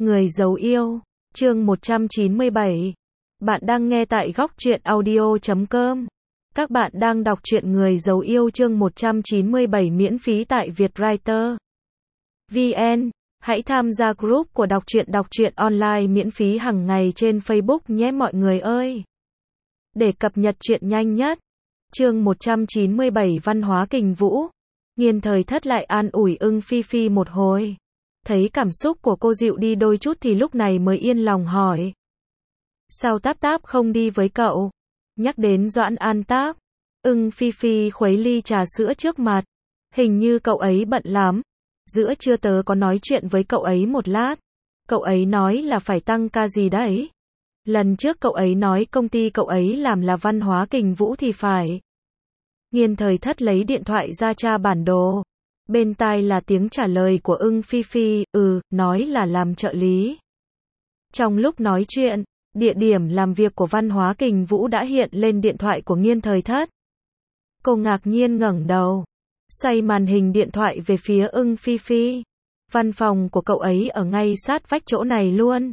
Người giấu yêu, chương 197. Bạn đang nghe tại góc truyện audio.com. Các bạn đang đọc truyện Người giấu yêu chương 197 miễn phí tại Vietwriter VN. Hãy tham gia group của đọc truyện online miễn phí hàng ngày trên Facebook nhé mọi người ơi. Để cập nhật truyện nhanh nhất. Chương 197 Văn hóa kình vũ. Nghiên Thời Thất lại an ủi Ưng Phi Phi một hồi. Thấy cảm xúc của cô dịu đi đôi chút thì lúc này mới yên lòng hỏi. Sao Táp Táp không đi với cậu? Nhắc đến Doãn An Táp, Ưng Phi Phi khuấy ly trà sữa trước mặt. Hình như cậu ấy bận lắm. Giữa trưa tớ có nói chuyện với cậu ấy một lát. Cậu ấy nói là phải tăng ca gì đấy. Lần trước cậu ấy nói công ty cậu ấy làm là văn hóa kình vũ thì phải. Nghiên Thời Thất lấy điện thoại ra tra bản đồ. Bên tai là tiếng trả lời của Ưng Phi Phi, nói là làm trợ lý. Trong lúc nói chuyện, địa điểm làm việc của văn hóa kình vũ đã hiện lên điện thoại của Nghiên Thời Thất. Cô ngạc nhiên ngẩng đầu, xoay màn hình điện thoại về phía Ưng Phi Phi. Văn phòng của cậu ấy ở ngay sát vách chỗ này luôn.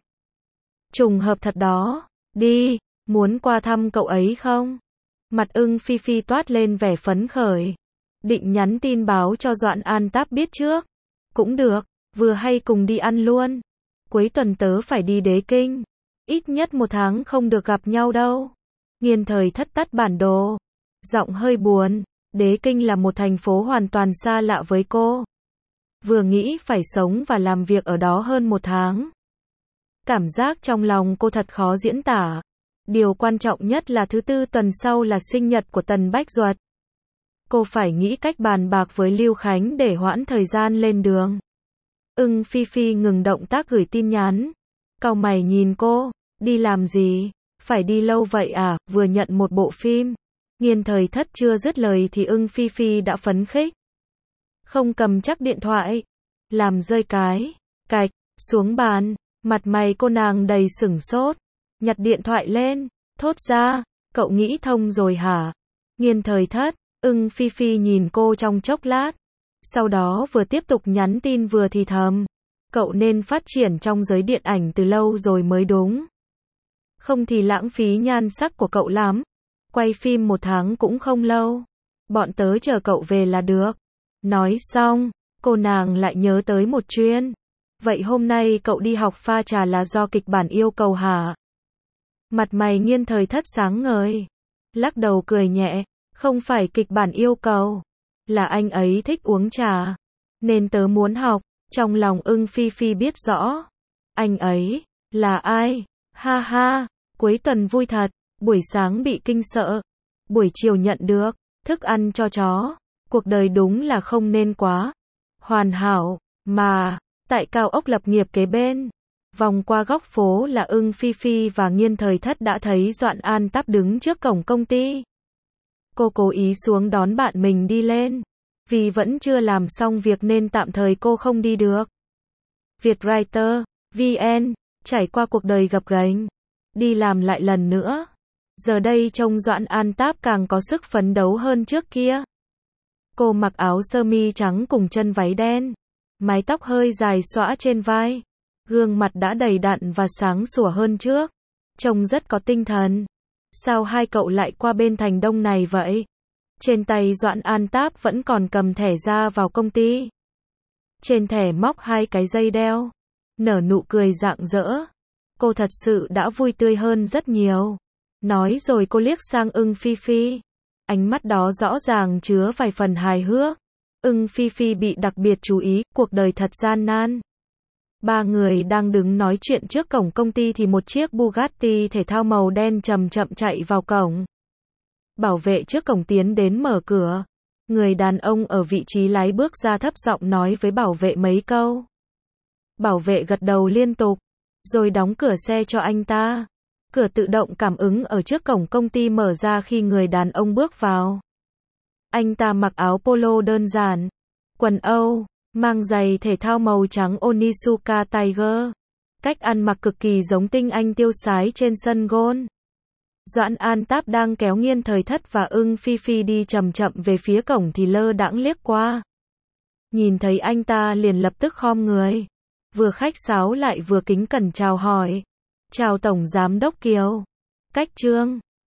Trùng hợp thật đó, đi, muốn qua thăm cậu ấy không? Mặt Ưng Phi Phi toát lên vẻ phấn khởi. Định nhắn tin báo cho Doãn An Táp biết trước. Cũng được, vừa hay cùng đi ăn luôn. Cuối tuần tớ phải đi Đế Kinh. Ít nhất 1 tháng không được gặp nhau đâu. Nghiên Thời Thất tắt bản đồ. Giọng hơi buồn. Đế Kinh là một thành phố hoàn toàn xa lạ với cô. Vừa nghĩ phải sống và làm việc ở đó hơn 1 tháng. Cảm giác trong lòng cô thật khó diễn tả. Điều quan trọng nhất là thứ Tư tuần sau là sinh nhật của Tần Bách Duật. Cô phải nghĩ cách bàn bạc với Lưu Khánh để hoãn thời gian lên đường. Ưng Phi Phi ngừng động tác gửi tin nhắn. Cau mày nhìn cô, đi làm gì? Phải đi lâu vậy à? Vừa nhận một bộ phim. Nghiên Thời Thất chưa dứt lời thì Ưng Phi Phi đã phấn khích. Không cầm chắc điện thoại. Làm rơi cái cạch xuống bàn. Mặt mày cô nàng đầy sửng sốt. Nhặt điện thoại lên, thốt ra, cậu nghĩ thông rồi hả? Nghiên Thời Thất, Ưng Phi Phi nhìn cô trong chốc lát. Sau đó vừa tiếp tục nhắn tin vừa thì thầm. Cậu nên phát triển trong giới điện ảnh từ lâu rồi mới đúng. Không thì lãng phí nhan sắc của cậu lắm. Quay phim 1 tháng cũng không lâu. Bọn tớ chờ cậu về là được. Nói xong, cô nàng lại nhớ tới một chuyện. Vậy hôm nay cậu đi học pha trà là do kịch bản yêu cầu hả? Mặt mày Nghiên Thời Thất sáng ngời. Lắc đầu cười nhẹ. Không phải kịch bản yêu cầu. Là anh ấy thích uống trà. Nên tớ muốn học. Trong lòng Ưng Phi Phi biết rõ. Anh ấy, là ai? Ha ha, cuối tuần vui thật. Buổi sáng bị kinh sợ. Buổi chiều nhận được thức ăn cho chó. Cuộc đời đúng là không nên quá hoàn hảo. Mà, tại cao ốc lập nghiệp kế bên. Vòng qua góc phố là Ưng Phi Phi và Nghiên Thời Thất đã thấy Doãn An Táp đứng trước cổng công ty. Cô cố ý xuống đón bạn mình đi lên. Vì vẫn chưa làm xong việc nên tạm thời cô không đi được. Vietwriter VN trải qua cuộc đời gập ghềnh, đi làm lại lần nữa. Giờ đây trông Doãn An Táp càng có sức phấn đấu hơn trước kia. Cô mặc áo sơ mi trắng cùng chân váy đen, mái tóc hơi dài xõa trên vai. Gương mặt đã đầy đặn và sáng sủa hơn trước. Trông rất có tinh thần. Sao hai cậu lại qua bên thành Đông này vậy? Trên tay Doãn An Táp vẫn còn cầm thẻ ra vào công ty. Trên thẻ móc 2 cái dây đeo. Nở nụ cười rạng rỡ. Cô thật sự đã vui tươi hơn rất nhiều. Nói rồi cô liếc sang Ưng Phi Phi. Ánh mắt đó rõ ràng chứa vài phần hài hước. Ưng Phi Phi bị đặc biệt chú ý, cuộc đời thật gian nan. 3 người đang đứng nói chuyện trước cổng công ty thì một chiếc Bugatti thể thao màu đen chậm chậm chạy vào cổng. Bảo vệ trước cổng tiến đến mở cửa. Người đàn ông ở vị trí lái bước ra thấp giọng nói với bảo vệ mấy câu. Bảo vệ gật đầu liên tục, rồi đóng cửa xe cho anh ta. Cửa tự động cảm ứng ở trước cổng công ty mở ra khi người đàn ông bước vào. Anh ta mặc áo polo đơn giản, quần Âu, mang giày thể thao màu trắng Onitsuka Tiger. Cách ăn mặc cực kỳ giống tinh anh tiêu sái trên sân golf. Doãn An Táp đang kéo Nghiên Thời Thất và Ưng Phi Phi đi chậm chậm về phía cổng thì lơ đãng liếc qua. Nhìn thấy anh ta liền lập tức khom người. vừa khách sáo lại vừa kính cẩn chào hỏi. Chào Tổng Giám đốc Kiều. Cách Trương.